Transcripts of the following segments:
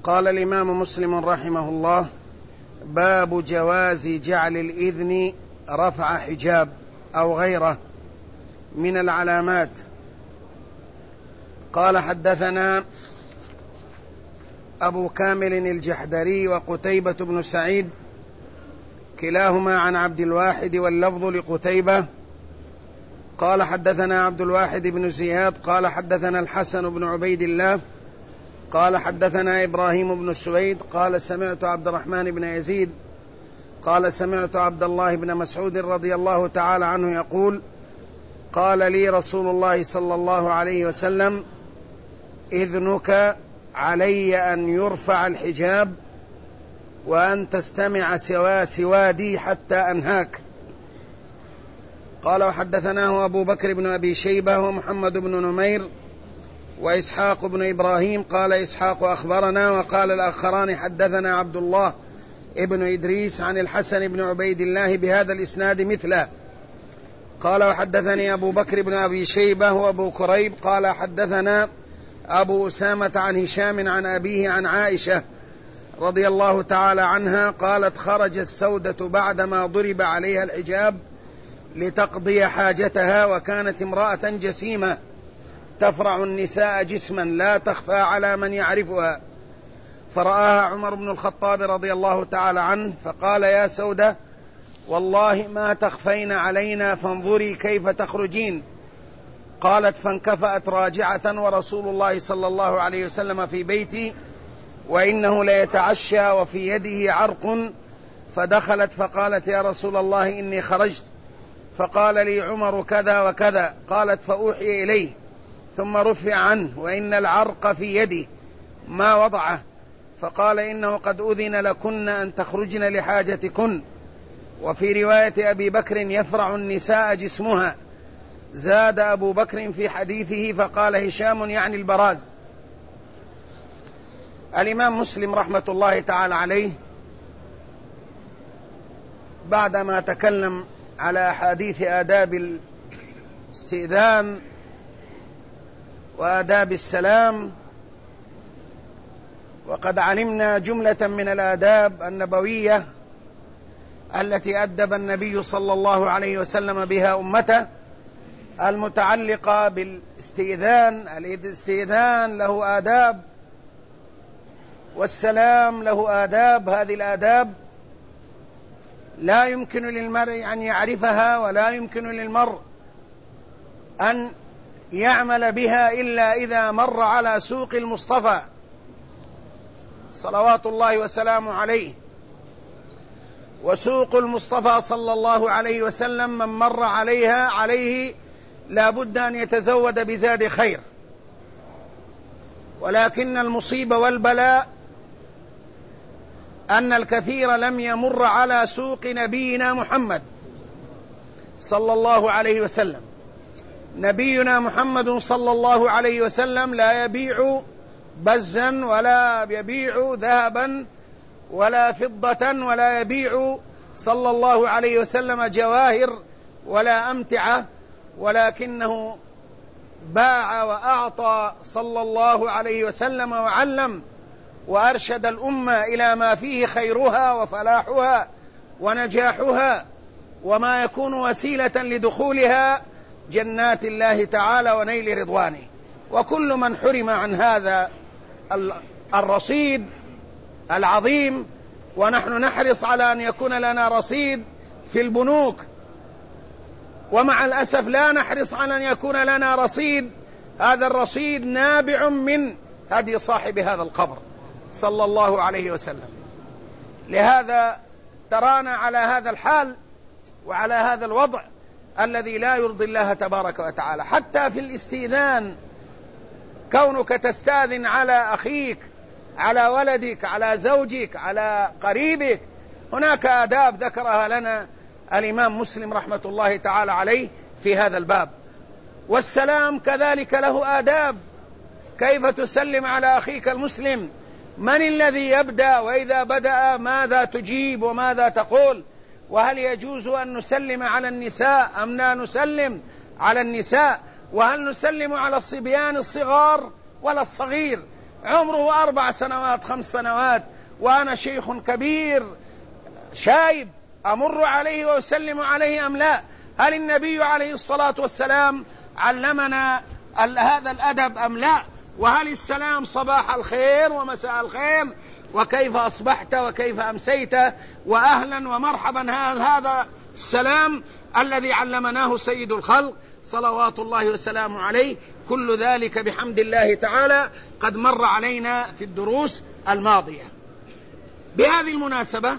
قال الإمام مسلم رحمه الله: باب جواز جعل الإذن رفع حجاب أو غيره من العلامات. قال: حدثنا أبو كامل الجحدري وقتيبة بن سعيد كلاهما عن عبد الواحد واللفظ لقتيبة قال: حدثنا عبد الواحد بن زياد قال: حدثنا الحسن بن عبيد الله قال: حدثنا إبراهيم بن سويد قال: سمعت عبد الرحمن بن يزيد قال: سمعت عبد الله بن مسعود رضي الله تعالى عنه يقول: قال لي رسول الله صلى الله عليه وسلم: إذنك علي أن يرفع الحجاب وأن تستمع سوادي حتى أنهاك. قال: وحدثناه أبو بكر بن أبي شيبة ومحمد بن نمير وإسحاق بن إبراهيم قال إسحاق أخبرنا، وقال الآخران حدثنا عبد الله ابن إدريس عن الحسن بن عبيد الله بهذا الإسناد مثله. قال: وحدثني أبو بكر بن أبي شيبة وأبو كريب قال: حدثنا أبو أسامة عن هشام عن أبيه عن عائشة رضي الله تعالى عنها قالت: خرج السودة بعدما ضرب عليها الحجاب لتقضي حاجتها، وكانت امرأة جسيمة تفرع النساء جسما لا تخفى على من يعرفها، فرآها عمر بن الخطاب رضي الله تعالى عنه فقال: يا سودة، والله ما تخفين علينا، فانظري كيف تخرجين. قالت: فانكفأت راجعة ورسول الله صلى الله عليه وسلم في بيتي وإنه ليتعشى وفي يده عرق، فدخلت فقالت: يا رسول الله إني خرجت، فقال لي عمر كذا وكذا. قالت: فأوحي إليه ثم رفع عنه وإن العرق في يده ما وضعه، فقال: إنه قد أذن لكن أن تخرجن لحاجتكن. وفي رواية أبي بكر: يفرع النساء جسمها. زاد أبو بكر في حديثه فقال هشام يعني البراز. الإمام مسلم رحمة الله تعالى عليه بعدما تكلم على حديث آداب الاستئذان وآداب السلام، وقد علمنا جملة من الآداب النبوية التي أدب النبي صلى الله عليه وسلم بها أمته المتعلقة بالاستئذان. الاستئذان له آداب والسلام له آداب. هذه الآداب لا يمكن للمرء أن يعرفها ولا يمكن للمرء أن يعمل بها إلا إذا مر على سوق المصطفى صلوات الله وسلامه عليه. وسوق المصطفى صلى الله عليه وسلم من مر عليه لا بد أن يتزود بزاد خير، ولكن المصيبة والبلاء أن الكثير لم يمر على سوق نبينا محمد صلى الله عليه وسلم. نبينا محمد صلى الله عليه وسلم لا يبيع بزا ولا يبيع ذهبا ولا فضة ولا يبيع صلى الله عليه وسلم جواهر ولا أمتعة، ولكنه باع وأعطى صلى الله عليه وسلم وعلم وأرشد الأمة إلى ما فيه خيرها وفلاحها ونجاحها وما يكون وسيلة لدخولها جنات الله تعالى ونيل رضوانه. وكل من حرم عن هذا الرصيد العظيم، ونحن نحرص على أن يكون لنا رصيد في البنوك، ومع الأسف لا نحرص على أن يكون لنا رصيد، هذا الرصيد نابع من هدي صاحب هذا القبر صلى الله عليه وسلم. لهذا ترانا على هذا الحال وعلى هذا الوضع الذي لا يرضي الله تبارك وتعالى. حتى في الاستئذان، كونك تستاذن على أخيك، على ولدك، على زوجك، على قريبك، هناك آداب ذكرها لنا الإمام مسلم رحمة الله تعالى عليه في هذا الباب. والسلام كذلك له آداب. كيف تسلم على أخيك المسلم؟ من الذي يبدأ؟ وإذا بدأ ماذا تجيب وماذا تقول؟ وهل يجوز أن نسلم على النساء أم لا نسلم على النساء؟ وهل نسلم على الصبيان الصغار ولا الصغير؟ عمره 4 سنوات 5 سنوات وأنا شيخ كبير شايب أمر عليه وأسلم عليه أم لا؟ هل النبي عليه الصلاة والسلام علمنا هذا الأدب أم لا؟ وهل السلام صباح الخير ومساء الخير وكيف أصبحت وكيف أمسيت وأهلا ومرحبا، هذا السلام الذي علمناه سيد الخلق صلوات الله وسلامه عليه؟ كل ذلك بحمد الله تعالى قد مر علينا في الدروس الماضية. بهذه المناسبة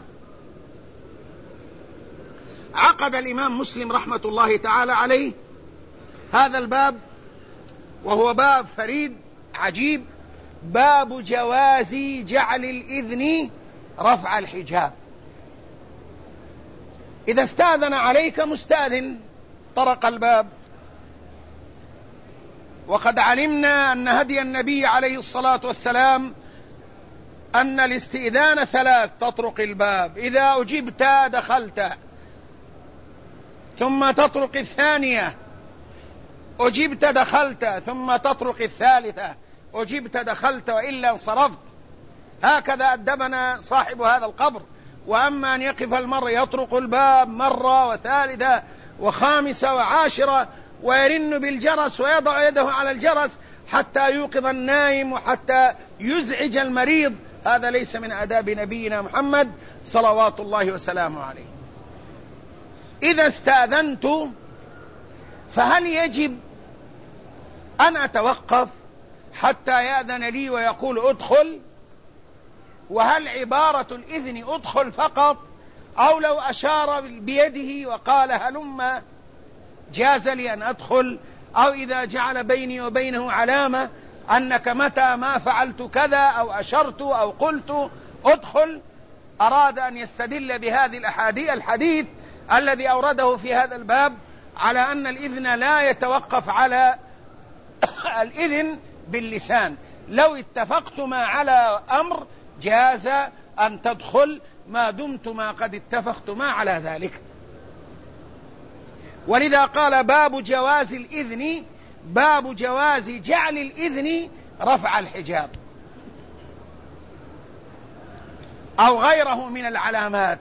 عقد الإمام مسلم رحمة الله تعالى عليه هذا الباب، وهو باب فريد عجيب، باب جواز جعل الإذن رفع الحجاب. إذا استأذن عليك مستأذن طرق الباب، وقد علمنا أن هدي النبي عليه الصلاة والسلام أن الاستئذان 3: تطرق الباب، إذا أجبت دخلت، ثم تطرق الثانية أجبت دخلت، ثم تطرق الثالثة أجبت دخلت وإلا انصرفت. هكذا أدبنا صاحب هذا القبر. وأما أن يقف المرء يطرق الباب مرة وثالثة وخامسة وعاشرة ويرن بالجرس ويضع يده على الجرس حتى يوقظ النائم وحتى يزعج المريض، هذا ليس من آداب نبينا محمد صلوات الله وسلامه عليه. إذا استأذنت فهل يجب أن أتوقف حتى يأذن لي ويقول أدخل؟ وهل عبارة الإذن أدخل فقط، أو لو أشار بيده وقال هلم جاز لي أن أدخل، أو إذا جعل بيني وبينه علامة أنك متى ما فعلت كذا أو أشرت أو قلت أدخل؟ أراد أن يستدل بهذه الحديث الذي أورده في هذا الباب على أن الإذن لا يتوقف على الإذن باللسان. لو اتفقتما على أمر جاز أن تدخل ما دمتما قد اتفقتما على ذلك. ولذا قال باب جواز الإذن، باب جواز جعل الإذن رفع الحجاب أو غيره من العلامات.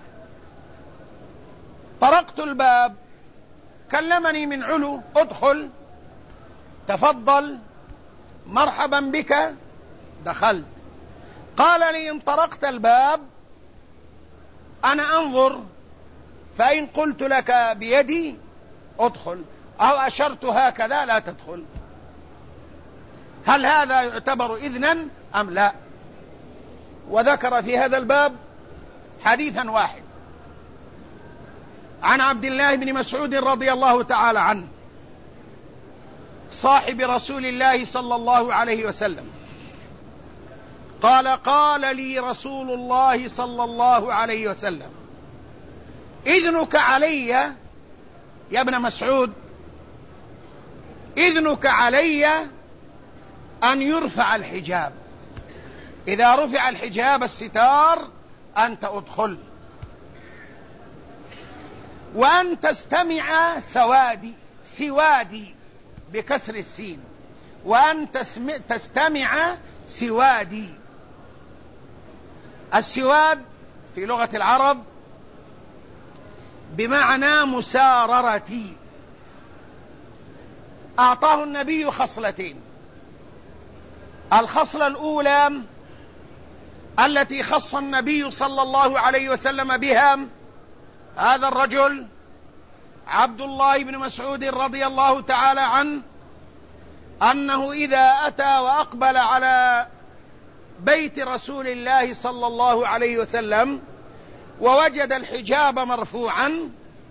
طرقت الباب، كلمني من علو ادخل، تفضل، مرحبا بك، دخلت. قال لي إن طرقت الباب أنا أنظر، فإن قلت لك بيدي ادخل أو أشرت هكذا لا تدخل، هل هذا يعتبر إذنا أم لا؟ وذكر في هذا الباب حديثا واحد عن عبد الله بن مسعود رضي الله تعالى عنه صاحب رسول الله صلى الله عليه وسلم قال: قال لي رسول الله صلى الله عليه وسلم: إذنك علي يا ابن مسعود، إذنك علي أن يرفع الحجاب، إذا رفع الحجاب الستار أنت أدخل، وأن تستمع سوادي بكسر السين، وأن تستمع سوادي. السواد في لغة العرب بمعنى مساررتي. أعطاه النبي خصلتين: الخصلة الأولى التي خص النبي صلى الله عليه وسلم بها هذا الرجل عبد الله بن مسعود رضي الله تعالى عنه، أنه إذا أتى وأقبل على بيت رسول الله صلى الله عليه وسلم ووجد الحجاب مرفوعا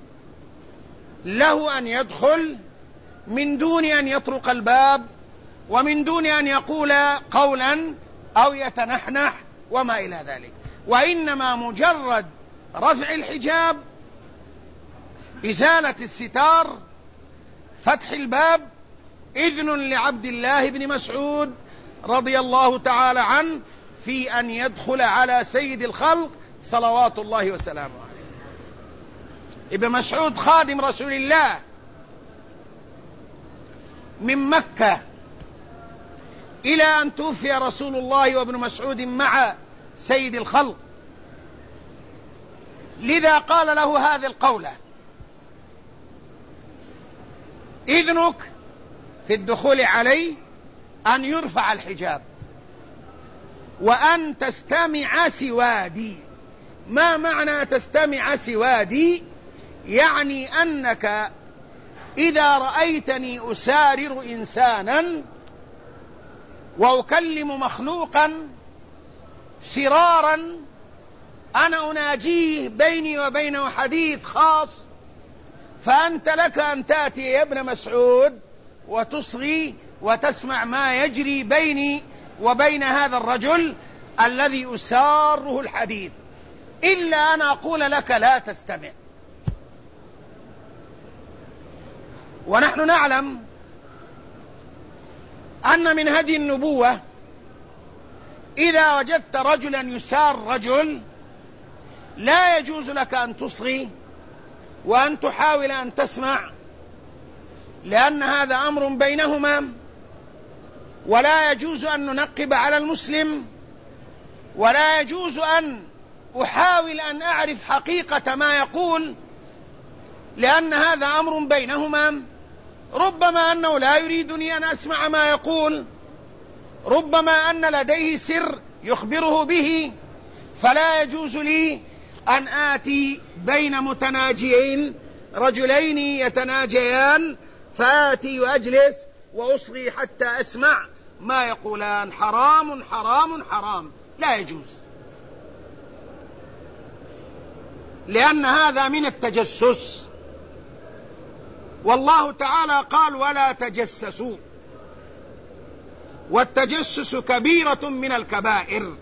له أن يدخل من دون أن يطرق الباب ومن دون أن يقول قولا أو يتنحنح وما إلى ذلك، وإنما مجرد رفع الحجاب، إزالة الستار، فتح الباب، إذن لعبد الله بن مسعود رضي الله تعالى عنه في أن يدخل على سيد الخلق صلوات الله وسلامه عليه. ابن مسعود خادم رسول الله من مكة إلى أن توفي رسول الله وابن مسعود مع سيد الخلق، لذا قال له هذه القولة: إذنك في الدخول علي أن يرفع الحجاب وأن تستمع سوادي. ما معنى تستمع سوادي؟ يعني أنك إذا رأيتني أسارر إنسانا وأكلم مخلوقا سرارا أنا أناجيه بيني وبينه حديث خاص، فأنت لك أن تأتي يا ابن مسعود وتصغي وتسمع ما يجري بيني وبين هذا الرجل الذي أساره الحديث، إلا أن أقول لك لا تستمع. ونحن نعلم أن من هدي النبوة إذا وجدت رجلا يسار رجل لا يجوز لك أن تصغي وأن تحاول أن تسمع، لأن هذا أمر بينهما، ولا يجوز أن ننقب على المسلم، ولا يجوز أن أحاول أن أعرف حقيقة ما يقول، لأن هذا أمر بينهما. ربما أنه لا يريدني أن أسمع ما يقول، ربما أن لديه سر يخبره به، فلا يجوز لي أن آتي بين متناجيين، رجلين يتناجيان، فآتي وأجلس وأصغي حتى أسمع ما يقولان. حرام حرام حرام، لا يجوز، لأن هذا من التجسس، والله تعالى قال: ولا تجسسوا، والتجسس كبيرة من الكبائر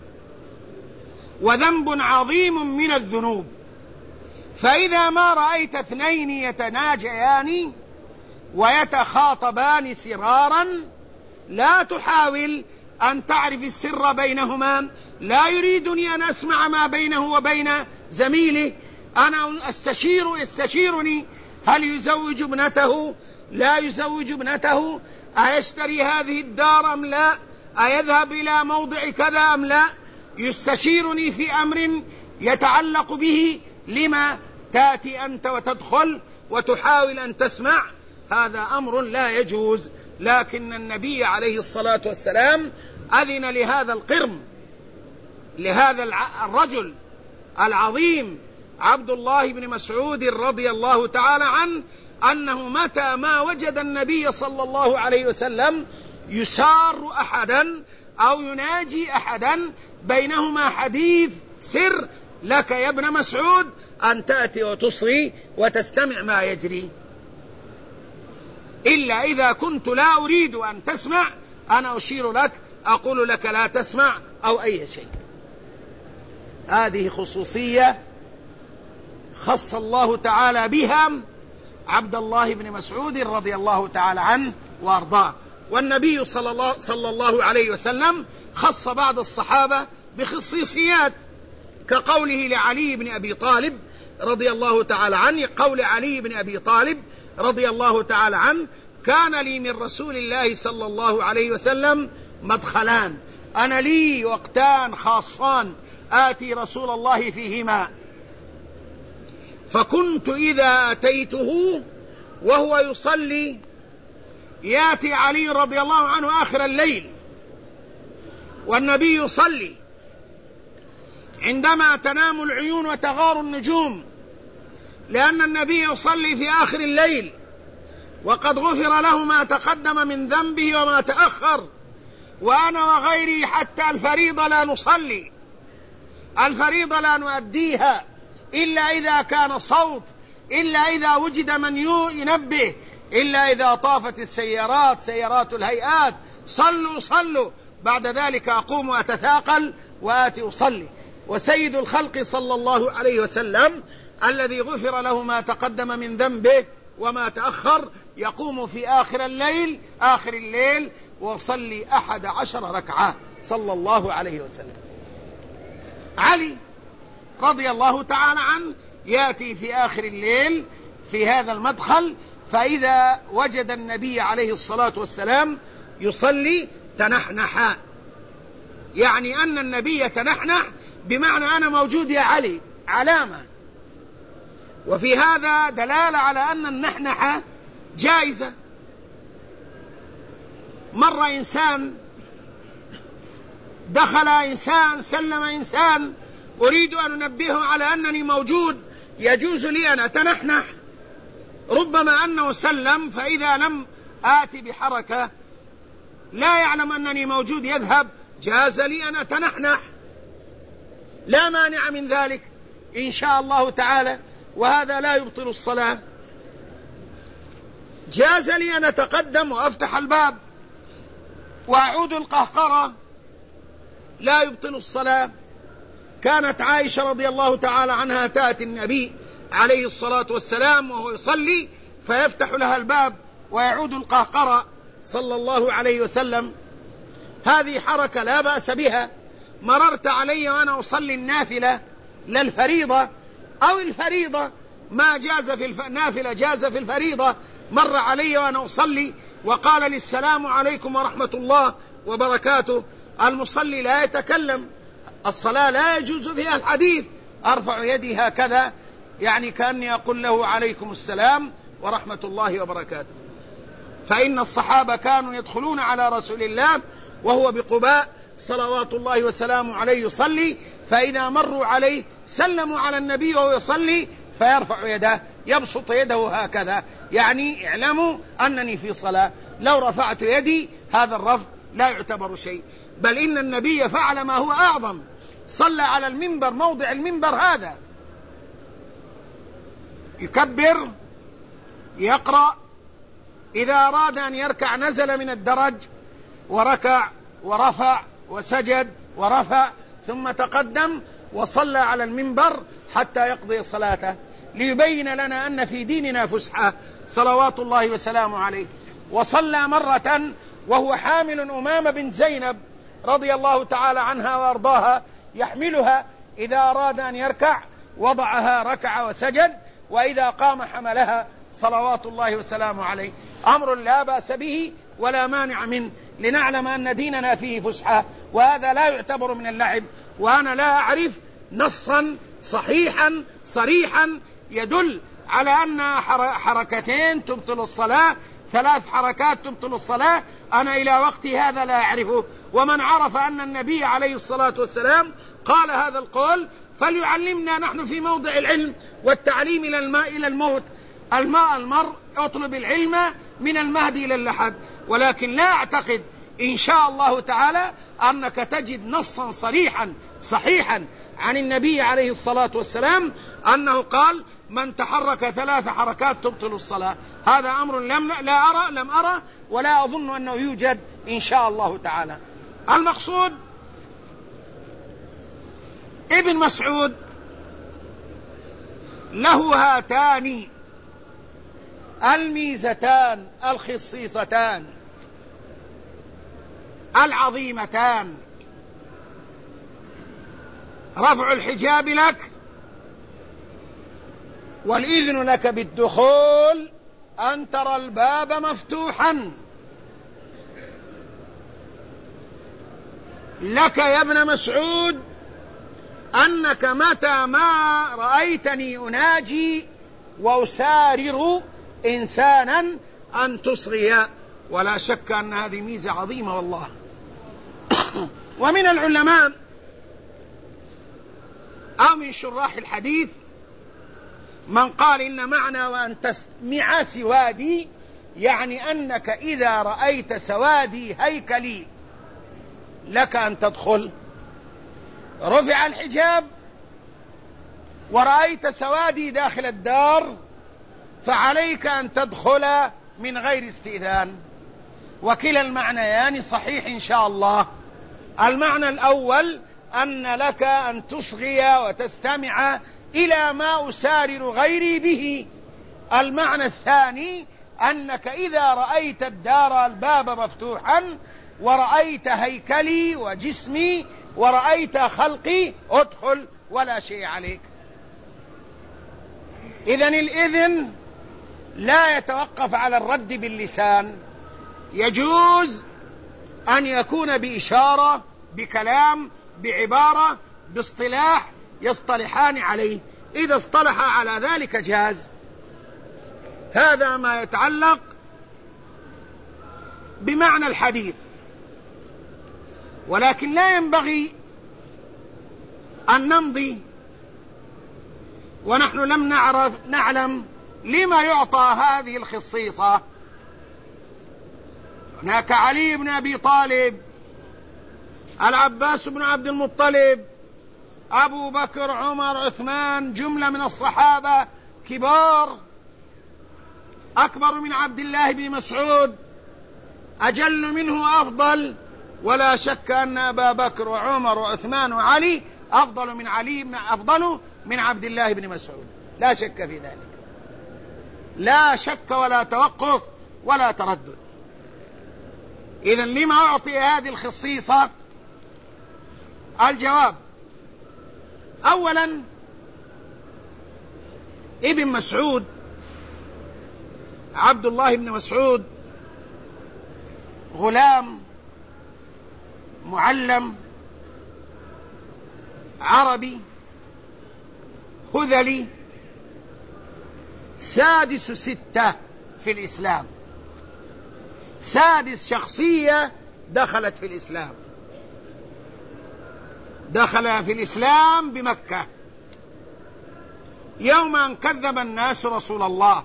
وذنب عظيم من الذنوب. فإذا ما رأيت اثنين يتناجيان ويتخاطبان سرارا لا تحاول أن تعرف السر بينهما. لا يريدني أن أسمع ما بينه وبين زميله، أنا يستشيرني هل يزوج ابنته، لا يزوج ابنته، أيشتري هذه الدار أم لا، أيذهب إلى موضع كذا أم لا، يستشيرني في أمر يتعلق به. لما تأتي أنت وتدخل وتحاول أن تسمع؟ هذا أمر لا يجوز. لكن النبي عليه الصلاة والسلام أذن لهذا القرم، لهذا الرجل العظيم عبد الله بن مسعود رضي الله تعالى عنه، أنه متى ما وجد النبي صلى الله عليه وسلم يسار أحدا أو يناجي أحدا بينهما حديث سر، لك يا ابن مسعود أن تأتي وتصغي وتستمع ما يجري. إلا إذا كنت لا أريد أن تسمع أنا أشير لك، أقول لك لا تسمع أو أي شيء. هذه خصوصية خص الله تعالى بها عبد الله بن مسعود رضي الله تعالى عنه وأرضاه. والنبي صلى الله عليه وسلم خص بعض الصحابة بخصيصيات، كقوله لعلي بن أبي طالب رضي الله تعالى عنه، قول علي بن أبي طالب رضي الله تعالى عنه: كان لي من رسول الله صلى الله عليه وسلم مدخلان، أنا لي وقتان خاصان آتي رسول الله فيهما، فكنت إذا أتيته وهو يصلي يأتي علي رضي الله عنه آخر الليل والنبي يصلي، عندما تنام العيون وتغار النجوم، لأن النبي يصلي في آخر الليل وقد غفر له ما تقدم من ذنبه وما تأخر، وأنا وغيري حتى الفريضة لا نصلي، الفريضة لا نؤديها إلا إذا كان صوت، إلا إذا وجد من ينبه، إلا إذا طافت السيارات، سيارات الهيئات، صلوا صلوا، بعد ذلك أقوم وأتثاقل وآتي أصلي. وسيد الخلق صلى الله عليه وسلم الذي غفر له ما تقدم من ذنبه وما تأخر يقوم في آخر الليل وصلي 11 ركعة صلى الله عليه وسلم. علي رضي الله تعالى عنه يأتي في آخر الليل في هذا المدخل، فإذا وجد النبي عليه الصلاة والسلام يصلي تنحنح، يعني أن النبي يتنحنح بمعنى أنا موجود يا علي، علامة. وفي هذا دلالة على أن النحنحة جائزة. مر إنسان، دخل إنسان، سلم إنسان، أريد أن أنبهه على أنني موجود، يجوز لي أن أتنحنح. ربما أنه سلم، فإذا لم آتي بحركة لا يعلم أنني موجود يذهب، جاز لي أن أتنحنح، لا مانع من ذلك إن شاء الله تعالى، وهذا لا يبطل الصلاة. جاز لي أن أتقدم وأفتح الباب وأعود القهقرة، لا يبطل الصلاة. كانت عائشة رضي الله تعالى عنها تأتي النبي عليه الصلاة والسلام وهو يصلي فيفتح لها الباب ويعود القهقرة صلى الله عليه وسلم. هذه حركة لا بأس بها. مررت علي وأنا أصلي النافلة لا الفريضة، أو الفريضة ما جاز في النافلة جاز في الفريضة، مر علي وأنا أصلي وقال لي السلام عليكم ورحمة الله وبركاته. المصلي لا يتكلم، الصلاة لا يجوز فيها الحديث، أرفع يدي هكذا يعني كأني أقول له عليكم السلام ورحمة الله وبركاته. فإن الصحابة كانوا يدخلون على رسول الله وهو بقباء صلوات الله وسلامه عليه يصلي، فإذا مروا عليه سلموا على النبي وهو يصلي فيرفع يده، يبسط يده هكذا، يعني اعلموا أنني في صلاة. لو رفعت يدي هذا الرفع لا يعتبر شيء، بل إن النبي فعل ما هو أعظم، صلى على المنبر، موضع المنبر هذا، يكبر، يقرأ، إذا أراد أن يركع نزل من الدرج وركع ورفع وسجد ورفع، ثم تقدم وصلى على المنبر حتى يقضي صلاته، ليبين لنا أن في ديننا فسحة صلوات الله وسلامه عليه. وصلى مرة وهو حامل أمامة بنت زينب رضي الله تعالى عنها وأرضاها، يحملها، إذا أراد أن يركع وضعها ركع وسجد، وإذا قام حملها صلوات الله وسلامه عليه. أمر لا بأس به ولا مانع منه، لنعلم أن ديننا فيه فسحة، وهذا لا يعتبر من اللعب. وأنا لا أعرف نصا صحيحا صريحا يدل على أن حركتين تبطل الصلاة، 3 حركات تبطل الصلاة، أنا إلى وقت هذا لا أعرفه. ومن عرف أن النبي عليه الصلاة والسلام قال هذا القول فليعلمنا، نحن في موضع العلم والتعليم إلى الموت. المرء يطلب العلم من المهد إلى اللحد، ولكن لا أعتقد إن شاء الله تعالى أنك تجد نصا صريحا صحيحا عن النبي عليه الصلاة والسلام أنه قال من تحرك 3 حركات تبطل الصلاة. هذا أمر لم أرى ولا أظن أنه يوجد إن شاء الله تعالى. المقصود ابن مسعود له هاتان الميزتان الخصيصتان العظيمتان: رفع الحجاب لك، والإذن لك بالدخول، أن ترى الباب مفتوحا لك يا ابن مسعود، أنك متى ما رأيتني أناجي وأسارر إنسانا أن تصغي. ولا شك أن هذه ميزة عظيمة والله. ومن العلماء أو من شراح الحديث من قال إن معنى وأن تسمع سوادي يعني أنك إذا رأيت سوادي هيكلي لك أن تدخل. رفع الحجاب ورأيت سوادي داخل الدار فعليك أن تدخل من غير استئذان. وكلا المعنيان صحيح إن شاء الله. المعنى الأول أن لك أن تصغي وتستمع إلى ما أسارر غيري به. المعنى الثاني أنك إذا رأيت الدار الباب مفتوحا ورأيت هيكلي وجسمي ورأيت خلقي ادخل ولا شيء عليك. إذن الإذن لا يتوقف على الرد باللسان، يجوز أن يكون بإشارة، بكلام، بعبارة، باصطلاح يصطلحان عليه. إذا اصطلح على ذلك جاز. هذا ما يتعلق بمعنى الحديث. ولكن لا ينبغي أن نمضي ونحن لم نعلم لما يعطى هذه الخصيصة. هناك علي بن أبي طالب، العباس بن عبد المطلب، أبو بكر، عمر، عثمان، جملة من الصحابة كبار، أكبر من عبد الله بن مسعود، أجل منه، أفضل، ولا شك أن أبا بكر وعمر وعثمان وعلي أفضل من عبد الله بن مسعود، لا شك في ذلك، لا شك ولا توقف ولا تردد. إذن لما أعطي هذه الخصيصة؟ الجواب: أولا، ابن مسعود عبد الله بن مسعود غلام معلم عربي هذلي، سادس 6 في الإسلام، سادس شخصية دخلت في الإسلام. دخل في الإسلام بمكة يوم أن كذب الناس رسول الله،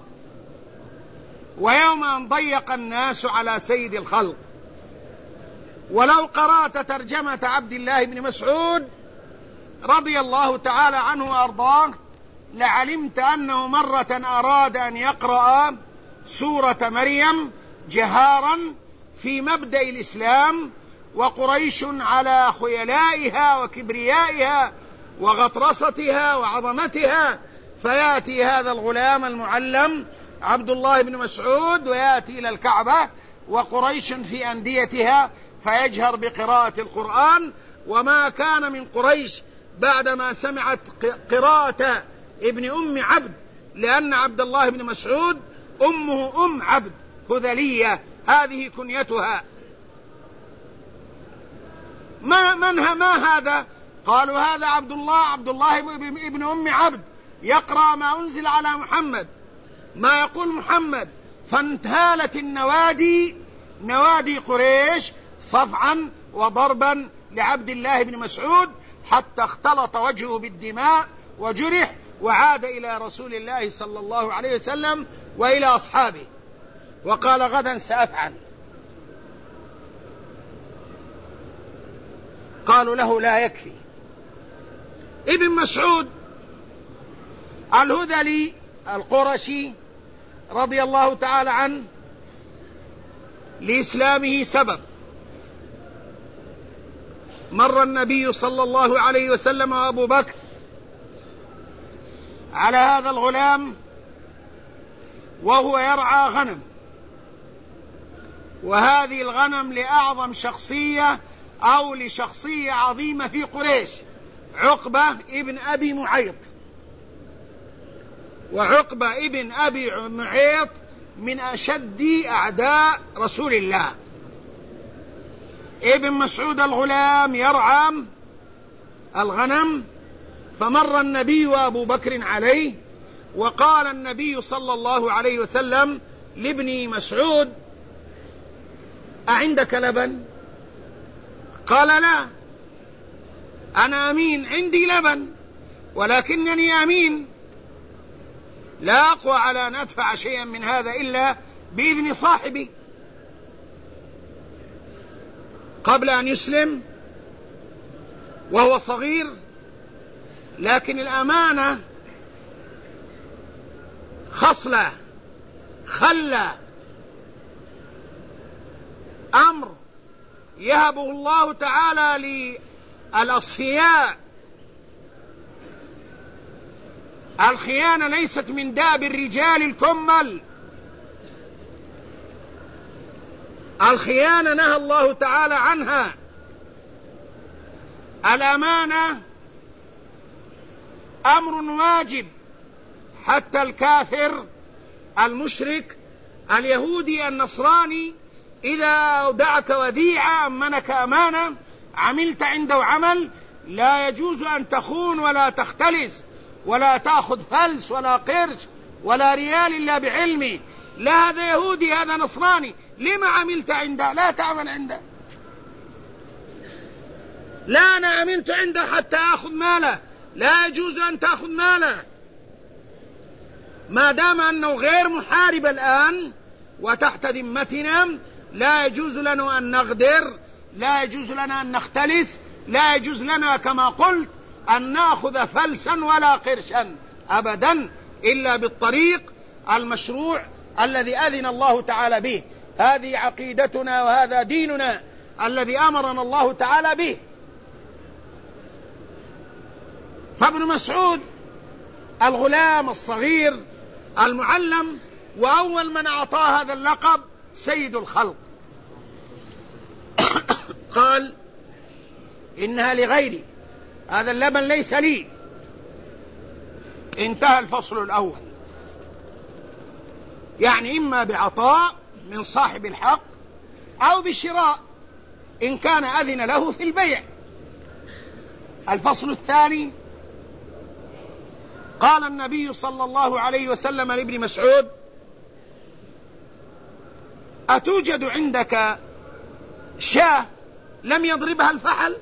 ويوم أن ضيق الناس على سيد الخلق. ولو قرأت ترجمة عبد الله بن مسعود رضي الله تعالى عنه وأرضاه لعلمت أنه مرة أراد أن يقرأ سورة مريم جهارا في مبدأ الإسلام، وقريش على خيلائها وكبريائها وغطرستها وعظمتها، فيأتي هذا الغلام المعلم عبد الله بن مسعود ويأتي إلى الكعبة وقريش في أنديتها فيجهر بقراءة القرآن. وما كان من قريش بعدما سمعت قراءة ابن أم عبد، لأن عبد الله بن مسعود أمه أم عبد هذلية، هذه كنيتها. ما هذا؟ قالوا هذا عبد الله ابن أم عبد يقرأ ما أنزل على محمد، ما يقول محمد. فانتهالت نوادي قريش صفعا وضربا لعبد الله بن مسعود، حتى اختلط وجهه بالدماء وجرح، وعاد إلى رسول الله صلى الله عليه وسلم وإلى أصحابه وقال: غدا سأفعل. قالوا له: لا يكفي. ابن مسعود الهذلي القرشي رضي الله تعالى عنه لإسلامه سبب. مر النبي صلى الله عليه وسلم وأبو بكر على هذا الغلام وهو يرعى غنم، وهذه الغنم لأعظم شخصية أو لشخصية عظيمة في قريش، عقبة ابن أبي معيط. وعقبة ابن أبي معيط من أشد أعداء رسول الله. ابن مسعود الغلام يرعى الغنم، فمر النبي وأبو بكر عليه، وقال النبي صلى الله عليه وسلم لابن مسعود: أعندك لبن؟ قال: لا، أنا أمين، عندي لبن، ولكنني أمين، لا أقوى على أن أدفع شيئا من هذا إلا بإذن صاحبي. قبل أن يسلم وهو صغير، لكن الأمانة خصلة، أمر يهبه الله تعالى للأصفياء. الخيانة ليست من داب الرجال الكمل، الخيانة نهى الله تعالى عنها. الأمانة أمر واجب، حتى الكافر المشرك اليهودي النصراني إذا أودعك وديعة أمنك أمانة عملت عنده عمل، لا يجوز أن تخون ولا تختلس ولا تأخذ فلس ولا قرش ولا ريال إلا بعلمه. لا هذا يهودي هذا نصراني، لما عملت عنده؟ لا تعمل عنده. لا أنا عملت عنده حتى أخذ ماله، لا يجوز أن تأخذ ماله ما دام أنه غير محارب الآن وتحت ذمتنا. لا يجوز لنا أن نغدر، لا يجوز لنا أن نختلس، لا يجوز لنا كما قلت أن نأخذ فلسا ولا قرشا أبدا إلا بالطريق المشروع الذي أذن الله تعالى به. هذه عقيدتنا وهذا ديننا الذي أمرنا الله تعالى به. فابن مسعود الغلام الصغير المعلم، وأول من أعطاه هذا اللقب سيد الخلق، قال إنها لغيري، هذا اللبن ليس لي. انتهى الفصل الأول. يعني إما بعطاء من صاحب الحق أو بشراء إن كان أذن له في البيع. الفصل الثاني، قال النبي صلى الله عليه وسلم لابن مسعود: أتوجد عندك شاة لم يضربها الفحل؟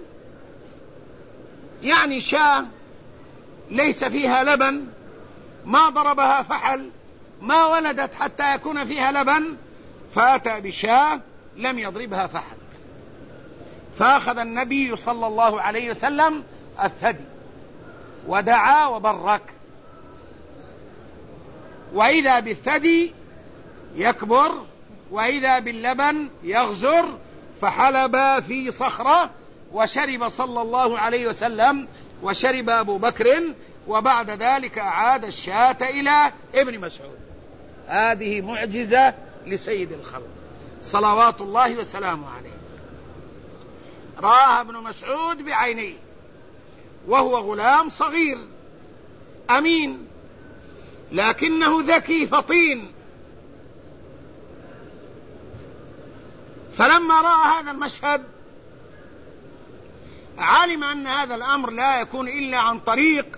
يعني شاة ليس فيها لبن، ما ضربها فحل، ما ولدت حتى يكون فيها لبن، فأتى بشاة لم يضربها فحل. فأخذ النبي صلى الله عليه وسلم الثدي ودعا وبرك، وإذا بالثدي يكبر وإذا باللبن يغزر، فحلب في صخرة وشرب صلى الله عليه وسلم وشرب أبو بكر، وبعد ذلك أعاد الشاة إلى ابن مسعود. هذه معجزة لسيد الخلق صلوات الله وسلامه عليه، رآها ابن مسعود بعينيه وهو غلام صغير أمين، لكنه ذكي فطين. فلما رأى هذا المشهد علم أن هذا الأمر لا يكون إلا عن طريق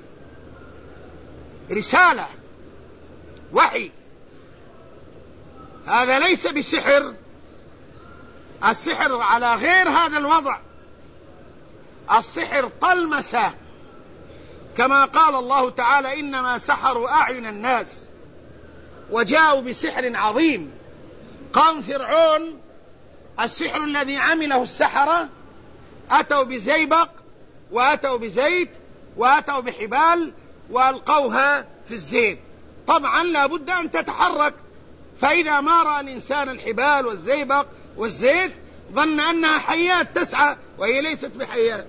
رسالة وحي. هذا ليس بسحر، السحر على غير هذا الوضع، السحر طلمسة، كما قال الله تعالى: إنما سحروا أعين الناس وجاءوا بسحر عظيم. قام فرعون السحر الذي عمله السحرة، أتوا بزيبق وأتوا بزيت وأتوا بحبال وألقوها في الزيت. طبعا لا بد أن تتحرك، فإذا ما رأى الإنسان الحبال والزيبق والزيت ظن أنها حيات تسعى وهي ليست بحيات.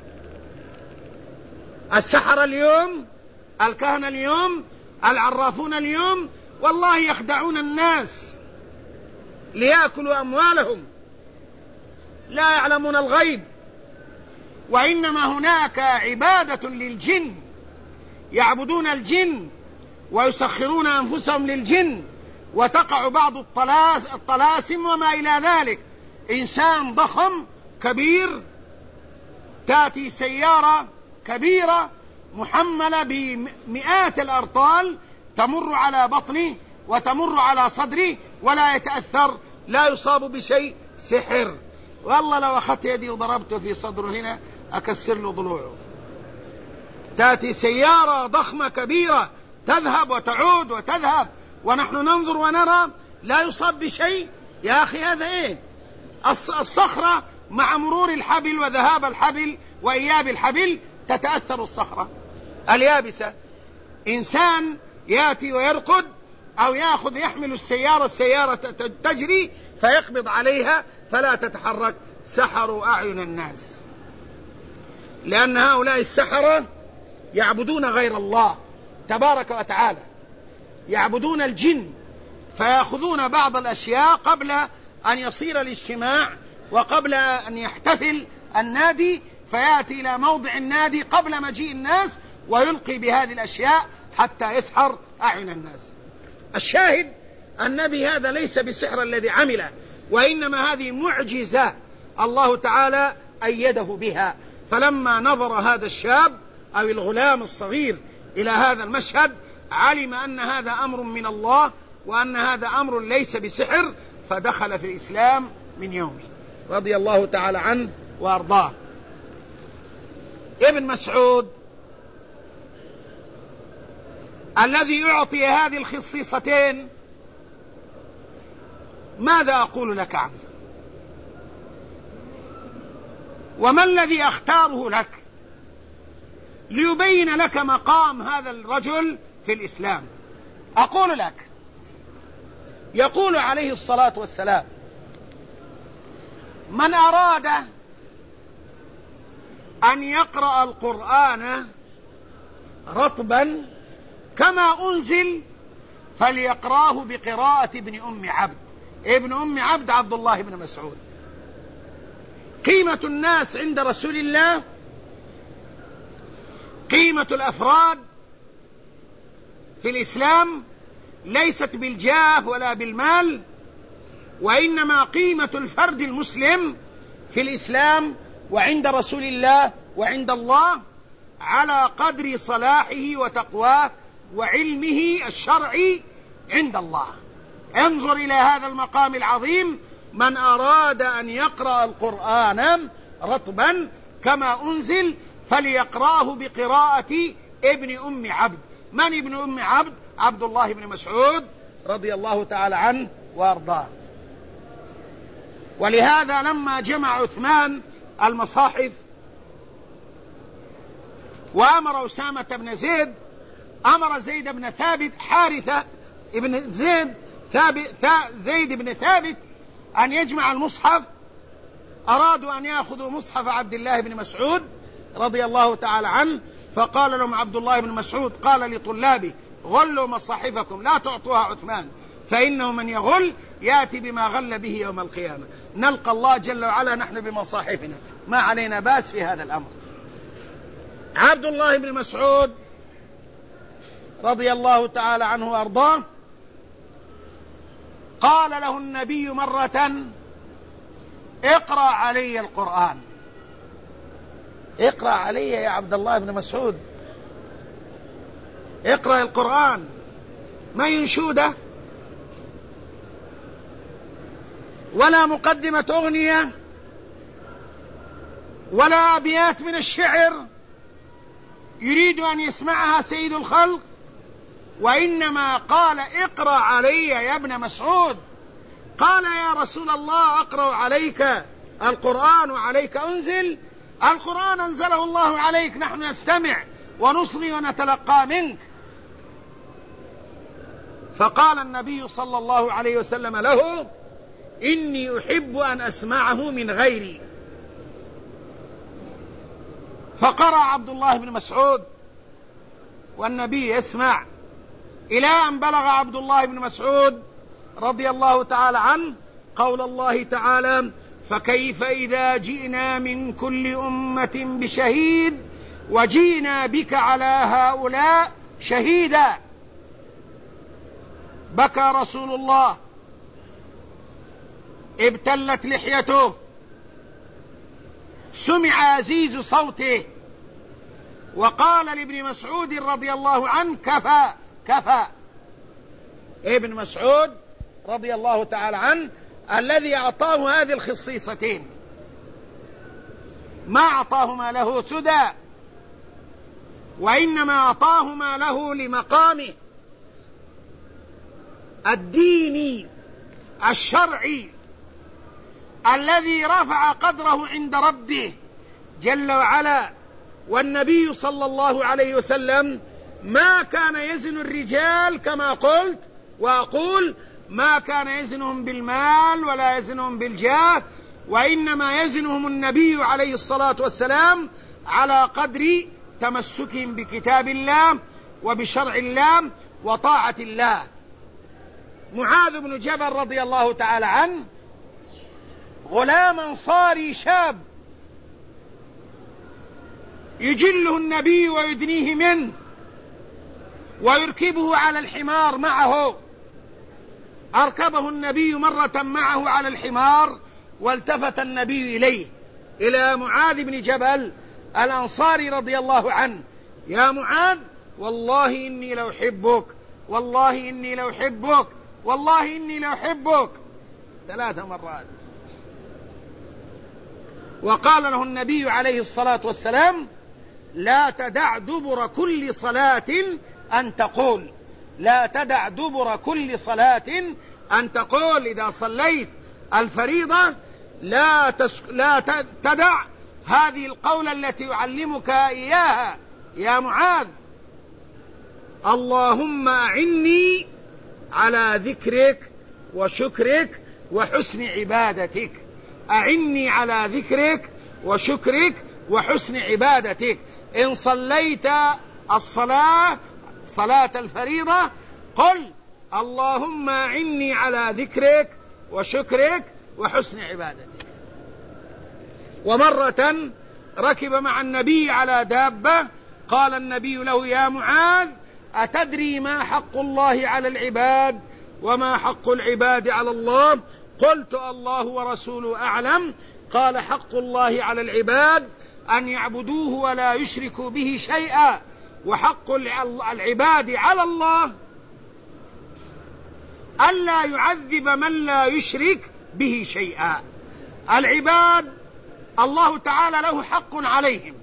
السحرة اليوم، الكهنة اليوم، العرافون اليوم، والله يخدعون الناس ليأكلوا أموالهم، لا يعلمون الغيب. وإنما هناك عبادة للجن، يعبدون الجن ويسخرون أنفسهم للجن، وتقع بعض الطلاسم وما إلى ذلك. إنسان ضخم كبير، تأتي سيارة كبيرة محملة بمئات الأرطال تمر على بطنه وتمر على صدره ولا يتأثر، لا يصاب بشيء. سحر. والله لو أخذت يدي وضربته في صدره هنا أكسر له ضلوعه. تأتي سيارة ضخمة كبيرة تذهب وتعود وتذهب ونحن ننظر ونرى لا يصاب بشيء. يا أخي هذا إيه؟ الصخرة مع مرور الحبل وذهاب الحبل وإياب الحبل تتأثر الصخرة اليابسة. إنسان يأتي ويرقد أو يحمل السيارة تجري فيقبض عليها فلا تتحرك. سحروا أعين الناس، لأن هؤلاء السحرة يعبدون غير الله تبارك وتعالى، يعبدون الجن، فيأخذون بعض الأشياء قبل أن يصير الاجتماع وقبل أن يحتفل النادي، فيأتي إلى موضع النادي قبل مجيء الناس ويلقي بهذه الأشياء حتى يسحر أعين الناس. الشاهد النبي هذا ليس بالسحر الذي عمله، وإنما هذه معجزة الله تعالى أيده بها. فلما نظر هذا الشاب أو الغلام الصغير إلى هذا المشهد علم أن هذا أمر من الله، وأن هذا أمر ليس بسحر، فدخل في الإسلام من يومه رضي الله تعالى عنه وأرضاه. ابن مسعود الذي أعطي هذه الخصيصتين، ماذا أقول لك عنه؟ وما الذي أختاره لك ليبين لك مقام هذا الرجل في الإسلام؟ أقول لك، يقول عليه الصلاة والسلام: من أراد أن يقرأ القرآن رطبا كما أنزل فليقراه بقراءة ابن أم عبد. ابن أم عبد عبد الله بن مسعود. قيمة الناس عند رسول الله، قيمة الأفراد في الإسلام ليست بالجاه ولا بالمال، وإنما قيمة الفرد المسلم في الإسلام وعند رسول الله وعند الله على قدر صلاحه وتقواه وعلمه الشرعي عند الله. انظر إلى هذا المقام العظيم: من أراد أن يقرأ القرآن رطبا كما أنزل فليقرأه بقراءة ابن أم عبد. من ابن أم عبد؟ عبد الله بن مسعود رضي الله تعالى عنه وأرضاه. ولهذا لما جمع عثمان المصاحف وأمر أسامة بن زيد، أمر زيد بن ثابت، حارثة ابن زيد زيد بن ثابت أن يجمع المصحف. أرادوا أن يأخذوا مصحف عبد الله بن مسعود رضي الله تعالى عنه، فقال لهم عبد الله بن مسعود، قال لطلابه: غلوا مصاحفكم لا تعطوها عثمان، فإنه من يغل يأتي بما غل به يوم القيامة، نلقى الله جل وعلا نحن بمصاحفنا، ما علينا باس في هذا الأمر. عبد الله بن مسعود رضي الله تعالى عنه وأرضاه قال له النبي مرة: اقرأ علي القرآن. اقرأ علي يا عبد الله بن مسعود، اقرأ القرآن، ما ينشوده ولا مقدمة أغنية ولا أبيات من الشعر يريد أن يسمعها سيد الخلق، وإنما قال: اقرأ علي يا ابن مسعود. قال: يا رسول الله، أقرأ عليك القرآن وعليك أنزل؟ القرآن أنزله الله عليك، نحن نستمع ونصغي ونتلقى منك. فقال النبي صلى الله عليه وسلم له: إني أحب أن أسمعه من غيري. فقرأ عبد الله بن مسعود والنبي يسمع، إلى أن بلغ عبد الله بن مسعود رضي الله تعالى عنه قول الله تعالى: فكيف إذا جئنا من كل أمة بشهيد وجئنا بك على هؤلاء شهيدا. بكى رسول الله، ابتلت لحيته، سمع عزيز صوته، وقال لابن مسعود رضي الله عنه: كفى كفى. ابن مسعود رضي الله تعالى عنه الذي أعطاه هذه الخصيصتين ما أعطاهما له سدى، وإنما أعطاهما له لمقامه الديني الشرعي الذي رفع قدره عند ربه جل وعلا. والنبي صلى الله عليه وسلم ما كان يزن الرجال كما قلت وأقول، ما كان يزنهم بالمال ولا يزنهم بالجاه، وإنما يزنهم النبي عليه الصلاة والسلام على قدر تمسكهم بكتاب الله وبشرع الله وطاعة الله. معاذ بن جبل رضي الله تعالى عنه غلام أنصاري شاب يجله النبي ويدنيه منه ويركبه على الحمار معه، أركبه النبي مرة معه على الحمار، والتفت النبي إليه إلى معاذ بن جبل الأنصاري رضي الله عنه: يا معاذ، والله إني لأحبك، والله إني لأحبك، والله إني لأحبك، 3 مرات. وقال له النبي عليه الصلاة والسلام: لا تدع دبر كل صلاة أن تقول، لا تدع دبر كل صلاة أن تقول، إذا صليت الفريضة لا تدع هذه القولة التي يعلمك إياها يا معاذ: اللهم أعني على ذكرك وشكرك وحسن عبادتك، أعني على ذكرك وشكرك وحسن عبادتك. إن صليت صلاة الفريضة قل: اللهم أعني على ذكرك وشكرك وحسن عبادتك. ومرة ركب مع النبي على دابة، قال النبي له: يا معاذ، أتدري ما حق الله على العباد وما حق العباد على الله؟ قلت: الله ورسوله أعلم. قال: حق الله على العباد أن يعبدوه ولا يشركوا به شيئا، وحق العباد على الله ألا يعذب من لا يشرك به شيئا. العباد الله تعالى له حق عليهم،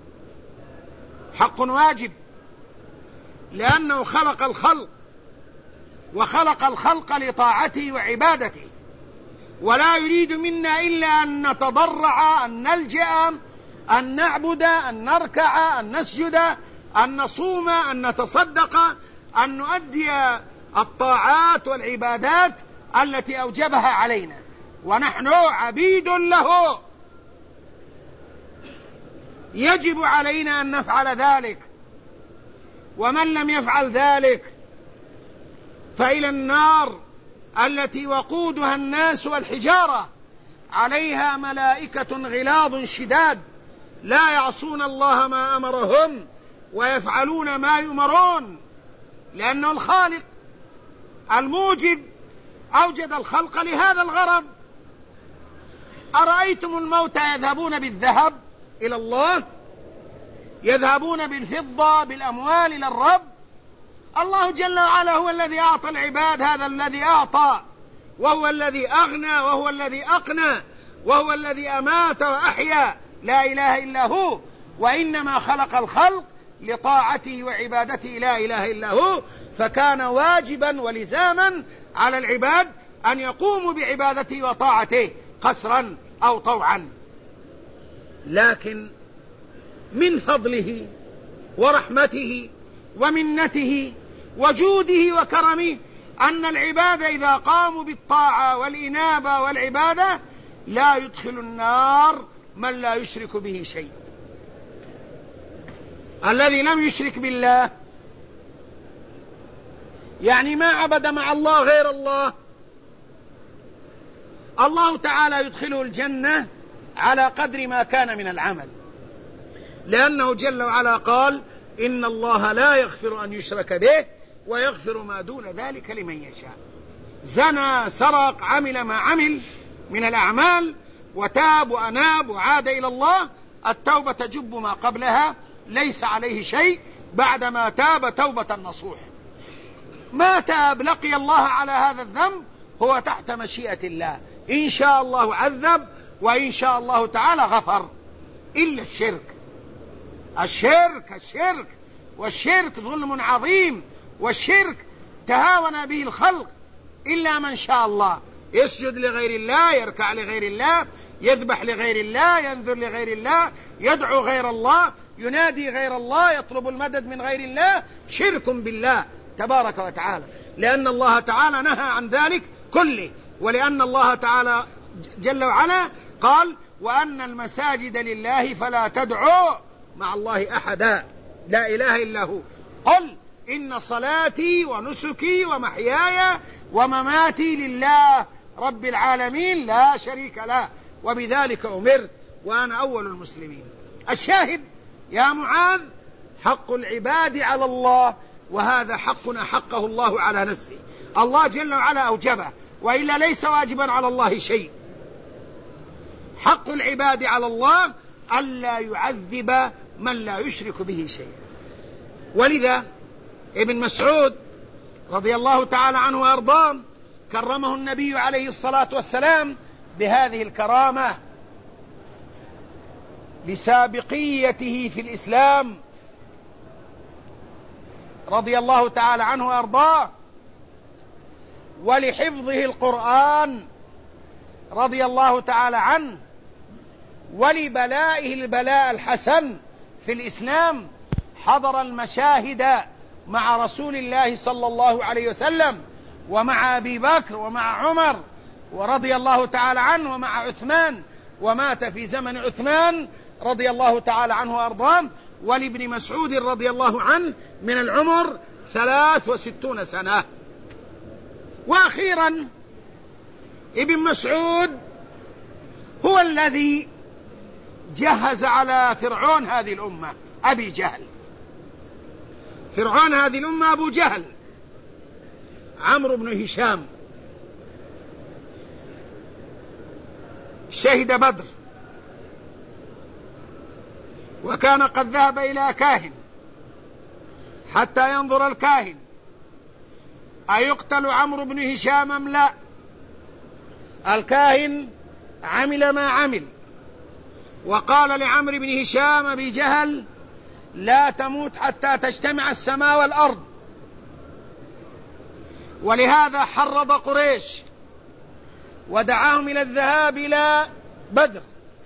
حق واجب، لأنه خلق الخلق، وخلق الخلق لطاعته وعبادته، ولا يريد منا إلا أن نتضرع، أن نلجأ، أن نعبد، أن نركع، أن نسجد، أن نصوم، أن نتصدق، أن نؤدي الطاعات والعبادات التي أوجبها علينا، ونحن عبيد له، يجب علينا أن نفعل ذلك. ومن لم يفعل ذلك فإلى النار التي وقودها الناس والحجارة، عليها ملائكة غلاظ شداد لا يعصون الله ما أمرهم ويفعلون ما يؤمرون، لأنه الخالق الموجد أوجد الخلق لهذا الغرض. أرأيتم الموتى يذهبون بالذهب إلى الله، يذهبون بالفضة بالأموال إلى الرب. الله جل وعلا هو الذي أعطى العباد هذا الذي أعطى، وهو الذي أغنى، وهو الذي أقنى، وهو الذي أمات وأحيا، لا إله إلا هو. وإنما خلق الخلق لطاعته وعبادته، لا إله إلا هو. فكان واجبا ولزاما على العباد أن يقوموا بعبادته وطاعته قسرا أو طوعا. لكن من فضله ورحمته ومنته وجوده وكرمه أن العباد إذا قاموا بالطاعة والإنابة والعبادة لا يدخل النار من لا يشرك به شيء. الذي لم يشرك بالله يعني ما عبد مع الله غير الله، الله تعالى يدخله الجنة على قدر ما كان من العمل، لأنه جل وعلا قال: إن الله لا يغفر أن يشرك به ويغفر ما دون ذلك لمن يشاء. زنى، سرق، عمل ما عمل من الأعمال وتاب وأناب وعاد إلى الله، التوبة تجب ما قبلها، ليس عليه شيء بعدما تاب توبة نصوح. ما تاب لقي الله على هذا الذنب، هو تحت مشيئة الله، إن شاء الله عذب وإن شاء الله تعالى غفر، إلا الشرك. الشرك والشرك ظلم عظيم، والشرك تهاون به الخلق إلا من شاء الله، يسجد لغير الله، يركع لغير الله، يذبح لغير الله، ينذر لغير الله، يدعو غير الله، ينادي غير الله، يطلب المدد من غير الله، شرك بالله تبارك وتعالى، لأن الله تعالى نهى عن ذلك كله، ولأن الله تعالى جل وعلا قال: وأن المساجد لله فلا تدعوا مع الله أحدا، لا إله إلا هو. قل: إن صلاتي ونسكي ومحياي ومماتي لله رب العالمين لا شريك له، وبذلك أمرت وأنا أول المسلمين. الشاهد يا معاذ: حق العباد على الله، وهذا حقنا حقه الله على نفسه. الله جل وعلا أوجبه، وإلا ليس واجبا على الله شيء. حق العباد على الله ألا يعذب من لا يشرك به شيئا. ولذا ابن مسعود رضي الله تعالى عنه وأرضاه كرمه النبي عليه الصلاة والسلام بهذه الكرامة لسابقيته في الإسلام رضي الله تعالى عنه وأرضاه، ولحفظه القرآن رضي الله تعالى عنه، ولبلائه البلاء الحسن في الإسلام. حضر المشاهد مع رسول الله صلى الله عليه وسلم ومع أبي بكر ومع عمر ورضي الله تعالى عنه ومع عثمان، ومات في زمن عثمان رضي الله تعالى عنه وأرضاه. ولابن مسعود رضي الله عنه من العمر 63 سنة. وأخيرا ابن مسعود هو الذي جهز على فرعون هذه الأمة أبي جهل. فرعون هذه الأمة أبو جهل عمرو بن هشام، شهد بدر، وكان قد ذهب إلى كاهن حتى ينظر الكاهن أيقتل عمرو بن هشام أم لا. الكاهن عمل ما عمل وقال لعمرو بن هشام أبي جهل: لا تموت حتى تجتمع السماء والأرض. ولهذا حرض قريش ودعاهم إلى الذهاب إلى بدر،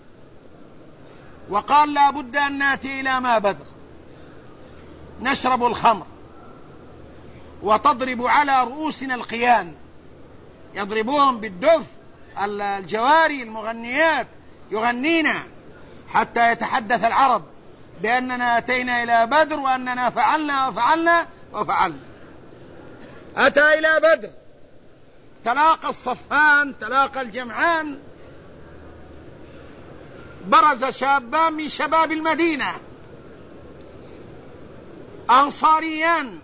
وقال: لا بد أن نأتي إلى ما بدر، نشرب الخمر وتضرب على رؤوسنا القيان، يضربوهم بالدف، الجواري المغنيات يغنينا حتى يتحدث العرب بأننا أتينا إلى بدر وأننا فعلنا وفعلنا وفعلنا. أتى إلى بدر، تلاقى الصفان، تلاقى الجمعان، برز شابان من شباب المدينة أنصاريان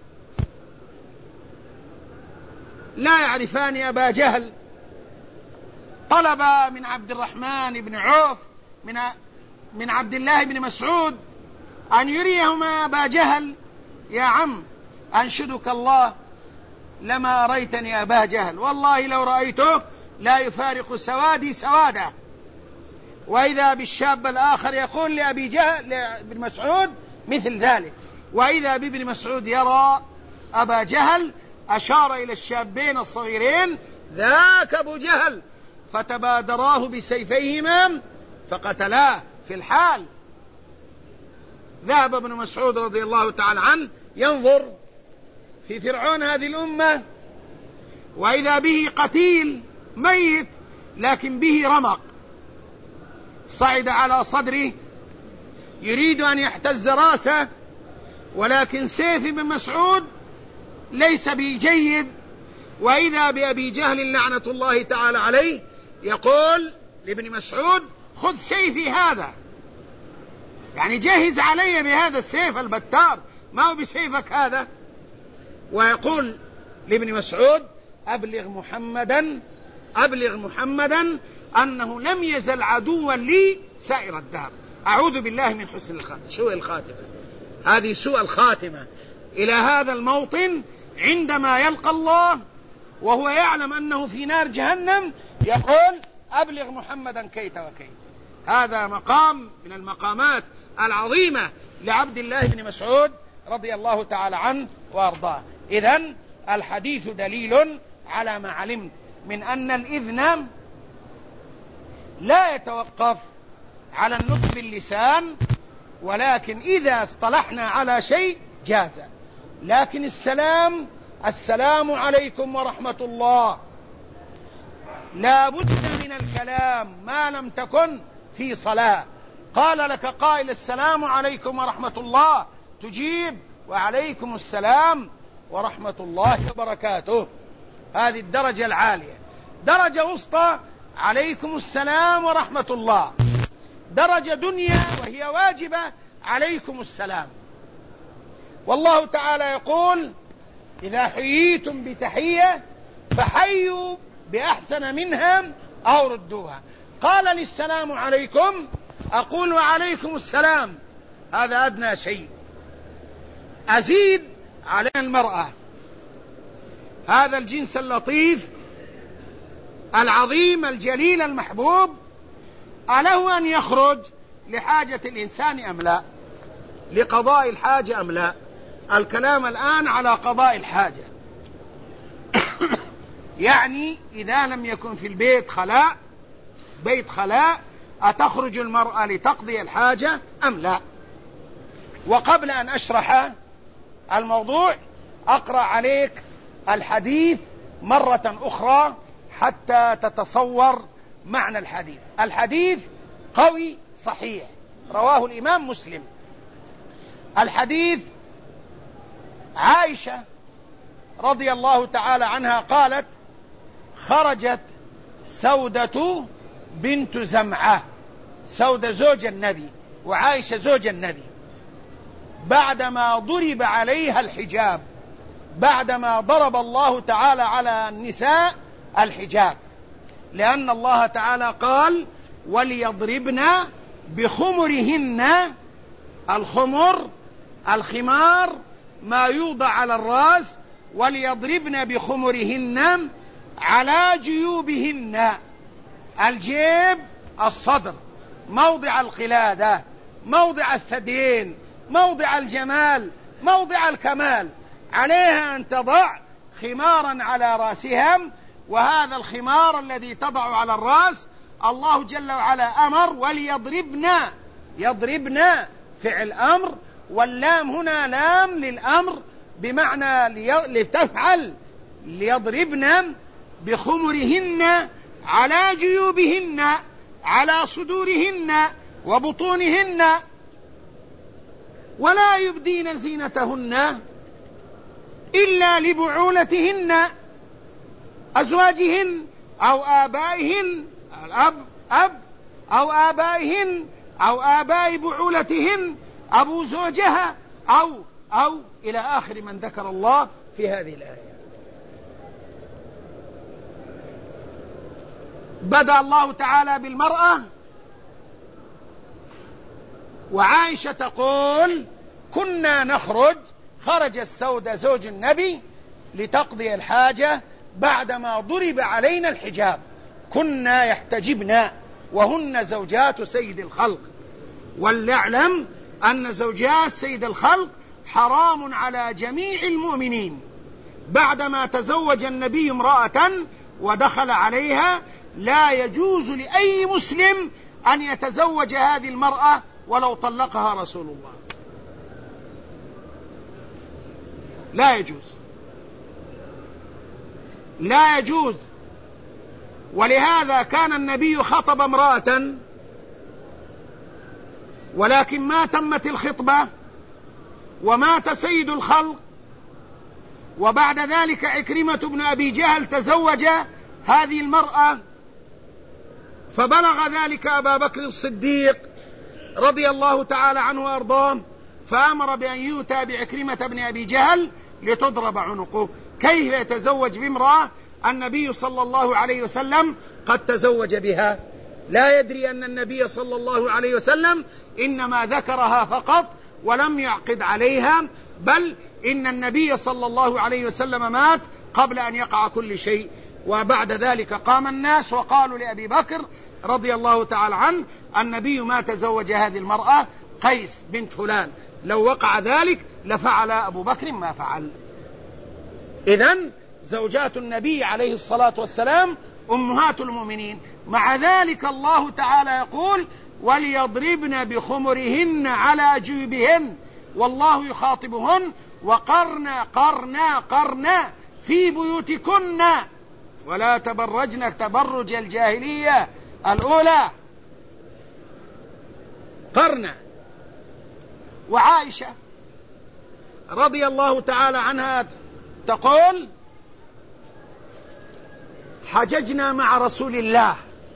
لا يعرفان أبا جهل، طلب من عبد الرحمن بن عوف من عبد الله بن مسعود أن يريهما أبا جهل. يا عم أنشدك الله لما أريتني أبا جهل، والله لو رأيته لا يفارق سوادي سواده. وإذا بالشاب الآخر يقول لأبي جهل لابن مسعود مثل ذلك، وإذا بابن مسعود يرى أبا جهل أشار إلى الشابين الصغيرين: ذاك أبو جهل، فتبادراه بسيفيهما فقتلاه في الحال. ذهب ابن مسعود رضي الله تعالى عنه ينظر في فرعون هذه الأمة، وإذا به قتيل ميت لكن به رمق، صعد على صدره يريد أن يحتز راسه، ولكن سيف ابن مسعود ليس بجيد. وإذا بأبي جهل لعنة الله تعالى عليه يقول لابن مسعود: خذ سيفي هذا، يعني جهز علي بهذا السيف البتار، ما هو بسيفك هذا. ويقول لابن مسعود: أبلغ محمدا أنه لم يزل عدوا لي سائر الدهر. أعوذ بالله من حسن سوء الخاتمة. هذه سوء الخاتمة إلى هذا الموطن عندما يلقى الله وهو يعلم أنه في نار جهنم، يقول: أبلغ محمدا كيت وكيت. هذا مقام من المقامات العظيمة لعبد الله بن مسعود رضي الله تعالى عنه وأرضاه. إذن الحديث دليل على ما علمت من أن الإذن لا يتوقف على النطق باللسان، ولكن إذا اصطلحنا على شيء جاز. لكن السلام عليكم ورحمة الله لا بد من الكلام ما لم تكن في صلاة. قال لك قائل: السلام عليكم ورحمة الله، تجيب: وعليكم السلام ورحمة الله وبركاته. هذه الدرجة العالية. درجة وسطى: عليكم السلام ورحمة الله. درجة دنيا وهي واجبة: عليكم السلام. والله تعالى يقول: إذا حييتم بتحية فحيوا بأحسن منها أو ردوها. قال لي السلام عليكم، أقول وعليكم السلام، هذا أدنى شيء. أزيد على المرأة، هذا الجنس اللطيف العظيم الجليل المحبوب، أله أن يخرج لحاجة الإنسان أم لا، لقضاء الحاجة أم لا؟ الكلام الآن على قضاء الحاجة. يعني إذا لم يكن في البيت خلاء، بيت خلاء، أتخرج المرأة لتقضي الحاجة أم لا؟ وقبل أن أشرح الموضوع أقرأ عليك الحديث مرة أخرى حتى تتصور معنى الحديث. الحديث قوي صحيح، رواه الإمام مسلم. الحديث عائشة رضي الله تعالى عنها قالت: خرجت سودة بنت زمعة، سودة زوج النبي وعائشة زوج النبي، بعدما ضرب عليها الحجاب، بعدما ضرب الله تعالى على النساء الحجاب، لأن الله تعالى قال: وليضربن بخمرهن. الخمر الخمار ما يوضع على الرأس، وليضربن بخمرهن على جيوبهن. الجيب الصدر، موضع القلادة، موضع الثديين، موضع الجمال، موضع الكمال. عليها أن تضع خمارا على رأسها، وهذا الخمار الذي تضع على الرأس الله جل وعلا أمر وليضربن. يضربن فعل أمر، واللام هنا لام للأمر بمعنى لتفعل. ليضربن بخمرهن على جيوبهن، على صدورهن وبطونهن، ولا يبدين زينتهن إلا لبعولتهن، أزواجهن أو آبائهن، الأب أب، أو آبائهن أو آباء بعولتهن، أبو زوجها أو إلى آخر من ذكر الله في هذه الآية. بدأ الله تعالى بالمرأة، وعائشة تقول: كنا نخرج، خرج السودة زوج النبي لتقضي الحاجة بعدما ضرب علينا الحجاب، كنا يحتجبن، وهن زوجات سيد الخلق. ولنعلم أن زوجات سيد الخلق حرام على جميع المؤمنين. بعدما تزوج النبي امرأة ودخل عليها، لا يجوز لأي مسلم أن يتزوج هذه المرأة ولو طلقها رسول الله، لا يجوز، لا يجوز. ولهذا كان النبي خطب امرأة، ولكن ما تمت الخطبة ومات سيد الخلق، وبعد ذلك عكرمة بن أبي جهل تزوج هذه المرأة، فبلغ ذلك أبا بكر الصديق رضي الله تعالى عنه وأرضاه، فأمر بأن يؤتى بعكرمة بن أبي جهل لتضرب عنقه. كيف يتزوج بامرأة النبي صلى الله عليه وسلم قد تزوج بها؟ لا يدري أن النبي صلى الله عليه وسلم إنما ذكرها فقط ولم يعقد عليها، بل إن النبي صلى الله عليه وسلم مات قبل أن يقع كل شيء. وبعد ذلك قام الناس وقالوا لأبي بكر رضي الله تعالى عنه: النبي ما تزوج هذه المرأة قيس بنت فلان، لو وقع ذلك لفعل أبو بكر ما فعل. إذن زوجات النبي عليه الصلاة والسلام أمهات المؤمنين. مع ذلك الله تعالى يقول: وليضربن بخمرهن على جيوبهن، والله يخاطبهن: وقرن في بيوتكن ولا تبرجن تبرج الجاهلية الأولى. قرن. وعائشة رضي الله تعالى عنها تقول: حججنا مع رسول الله،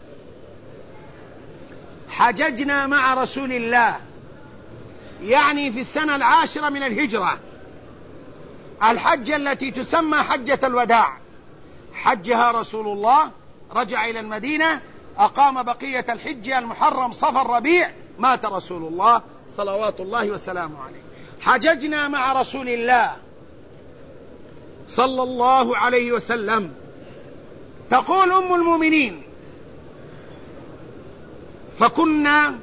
حججنا مع رسول الله، يعني في السنة 10 من الهجرة، الحجة التي تسمى حجة الوداع، حجها رسول الله، رجع إلى المدينة، أقام بقية الحج المحرم صفر ربيع، مات رسول الله صلوات الله وسلامه عليه. حججنا مع رسول الله صلى الله عليه وسلم. تقول أم المؤمنين: فكنا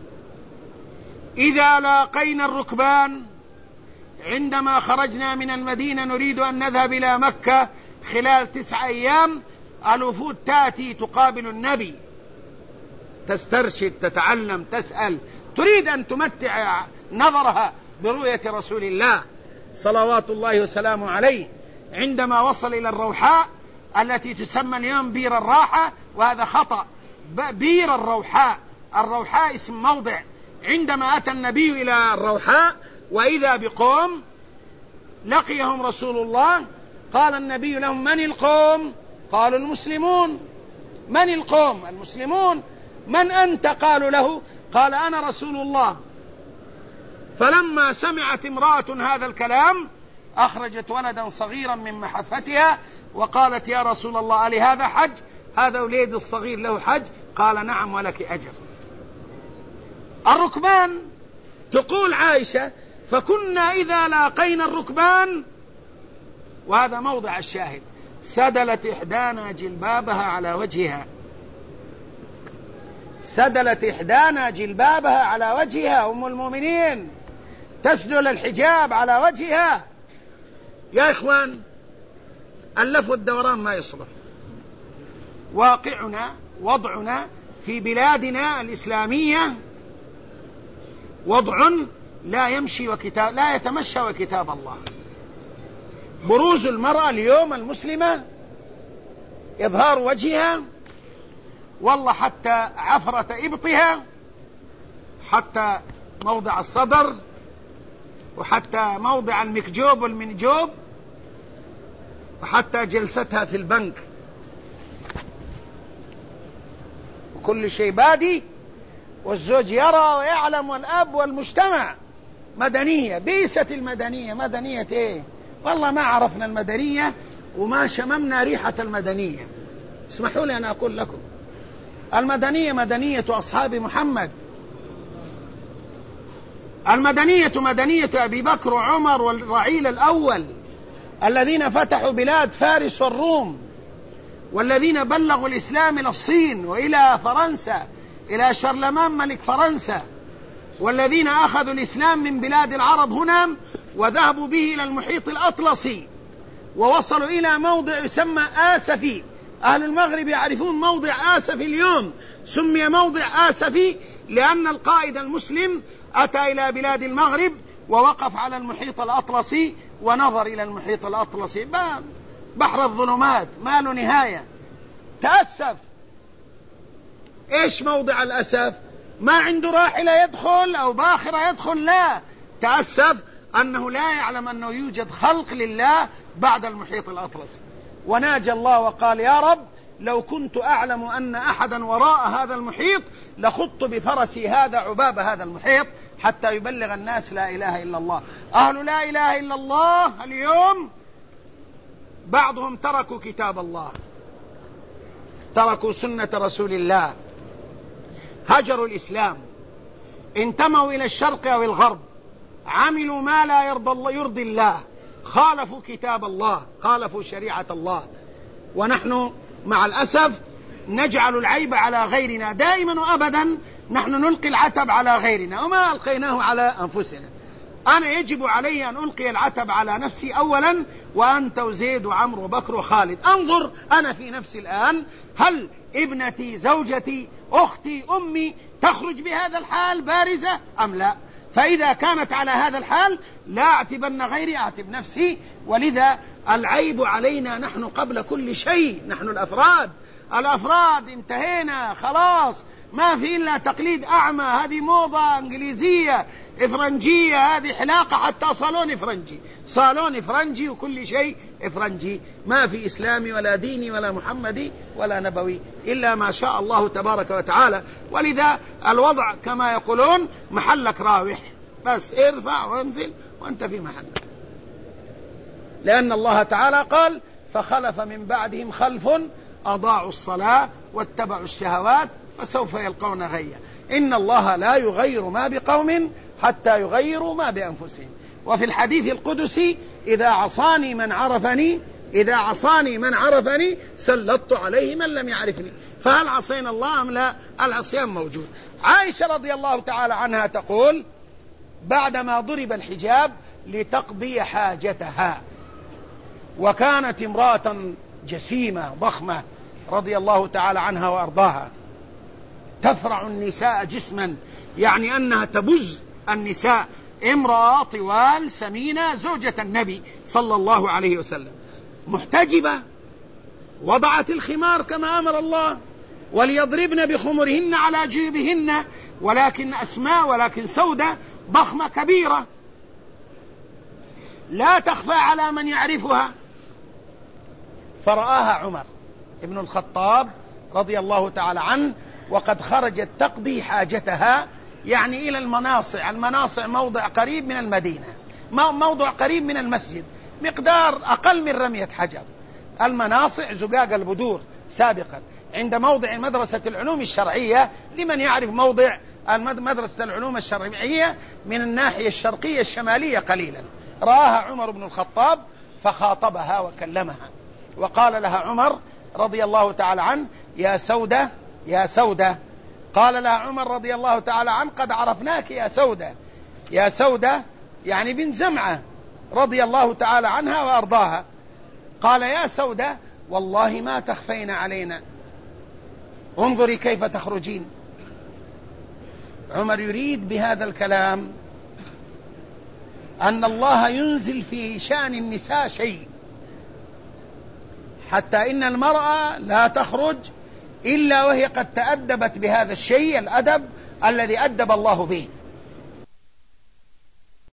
إذا لاقينا الركبان عندما خرجنا من المدينة نريد أن نذهب إلى مكة خلال 9 أيام، الوفود تأتي تقابل النبي، تسترشد، تتعلم، تسأل، تريد أن تمتع نظرها برؤية رسول الله صلوات الله وسلامه عليه. عندما وصل إلى الروحاء التي تسمى اليوم بير الراحة، وهذا خطأ، بير الروحاء، الروحاء اسم موضع. عندما أتى النبي إلى الروحاء وإذا بقوم لقيهم رسول الله، قال النبي لهم: من القوم؟ قالوا: المسلمون. من القوم؟ المسلمون. من أنت؟ قالوا له. قال: أنا رسول الله. فلما سمعت امرأة هذا الكلام أخرجت ولدا صغيرا من محفتها وقالت: يا رسول الله، ألي هذا حج؟ هذا وليد الصغير له حج؟ قال: نعم ولك أجر. الركبان، تقول عائشة: فكنا إذا لاقينا الركبان، وهذا موضع الشاهد، سدلت إحدانا جلبابها على وجهها، سدلت إحدانا جلبابها على وجهها. أم المؤمنين تسدل الحجاب على وجهها. يا إخوان، اللف والدوران ما يصلح. واقعنا، وضعنا في بلادنا الإسلامية وضع لا يمشي لا يتمشى وكتاب الله. بروز المرأة اليوم المسلمة، إظهار وجهها، والله حتى عفرة إبطها، حتى موضع الصدر، وحتى موضع المكجوب والمنجوب، وحتى جلستها في البنك، وكل شيء بادي، والزوج يرى ويعلم، والأب والمجتمع. مدنية، بيست المدنية. مدنية ايه؟ والله ما عرفنا المدنية وما شممنا ريحة المدنية. اسمحوا لي أن أقول لكم، المدنية مدنية أصحاب محمد. المدنية مدنية أبي بكر وعمر والرعيل الأول الذين فتحوا بلاد فارس والروم، والذين بلغوا الإسلام إلى الصين وإلى فرنسا، إلى شارلمان ملك فرنسا، والذين أخذوا الإسلام من بلاد العرب هنا وذهبوا به إلى المحيط الأطلسي ووصلوا إلى موضع يسمى آسفي. أهل المغرب يعرفون موضع آسفي اليوم، سمي موضع آسفي لأن القائد المسلم أتى إلى بلاد المغرب ووقف على المحيط الأطلسي ونظر إلى المحيط الأطلسي، بحر الظلمات ما له نهاية. تأسف. إيش موضع الأسف؟ ما عنده راحلة يدخل أو باخرة يدخل، لا، تأسف أنه لا يعلم أنه يوجد خلق لله بعد المحيط الأطلسي. وناجى الله وقال: يا رب، لو كنت أعلم أن أحدا وراء هذا المحيط لخضت بفرسي هذا عباب هذا المحيط حتى يبلغ الناس لا إله إلا الله. أهل لا إله إلا الله اليوم بعضهم تركوا كتاب الله، تركوا سنة رسول الله، هجروا الإسلام، انتموا إلى الشرق أو الغرب، عملوا ما لا يرضي الله، خالفوا كتاب الله، خالفوا شريعة الله. ونحن مع الأسف نجعل العيب على غيرنا دائما وأبدا. نحن نلقي العتب على غيرنا وما ألقيناه على أنفسنا. أنا يجب علي أن ألقي العتب على نفسي أولا، وأنت وزيد وعمر وبكر وخالد. أنظر أنا في نفسي الآن، هل ابنتي، زوجتي، أختي، أمي تخرج بهذا الحال بارزة أم لا؟ فإذا كانت على هذا الحال لا أعتبن غيري، أعتب نفسي. ولذا العيب علينا نحن قبل كل شيء. نحن الأفراد انتهينا خلاص، ما في إلا تقليد أعمى. هذه موضة إنجليزية إفرنجية، هذه حلاقة، حتى صالون إفرنجي وكل شيء إفرنجي. ما في إسلامي ولا ديني ولا محمدي ولا نبوي إلا ما شاء الله تبارك وتعالى. ولذا الوضع كما يقولون محلك راوح، بس ارفع وانزل وانت في محلك، لأن الله تعالى قال: فخلف من بعدهم خلف أضاعوا الصلاة واتبعوا الشهوات فسوف يلقون غيا. إن الله لا يغير ما بقوم حتى يغيروا ما بأنفسهم. وفي الحديث القدسي إذا عصاني من عرفني سلطت عليه من لم يعرفني. فهل عصينا الله أم لا؟ العصيان موجود. عائشة رضي الله تعالى عنها تقول بعدما ضرب الحجاب لتقضي حاجتها، وكانت امرأة جسيمة ضخمة رضي الله تعالى عنها وأرضاها، تفرع النساء جسما، يعني أنها تبز النساء، امرأة طوال سمينة زوجة النبي صلى الله عليه وسلم، محتجبة، وضعت الخمار كما أمر الله، وليضربن بخمرهن على جيوبهن، ولكن أسماء، ولكن سودة ضخمة كبيرة لا تخفى على من يعرفها. فرآها عمر ابن الخطاب رضي الله تعالى عنه وقد خرجت تقضي حاجتها، يعني إلى المناصع. المناصع موضع قريب من المدينة، موضع قريب من المسجد، مقدار أقل من رمية حجر. المناصع زقاق البدور سابقا عند موضع مدرسة العلوم الشرعية، لمن يعرف موضع مدرسة العلوم الشرعية من الناحية الشرقية الشمالية قليلا. رآها عمر بن الخطاب فخاطبها وكلمها، وقال لها عمر رضي الله تعالى عنه يا سودة يا سودة. قال لها عمر رضي الله تعالى عنه قد عرفناك يا سودة. يا سودة يعني بنت زمعة رضي الله تعالى عنها وأرضاها. قال يا سودة والله ما تخفين علينا، انظري كيف تخرجين. عمر يريد بهذا الكلام أن الله ينزل في شأن النساء شيء، حتى إن المرأة لا تخرج إلا وهي قد تأدبت بهذا الشيء، الأدب الذي أدب الله به.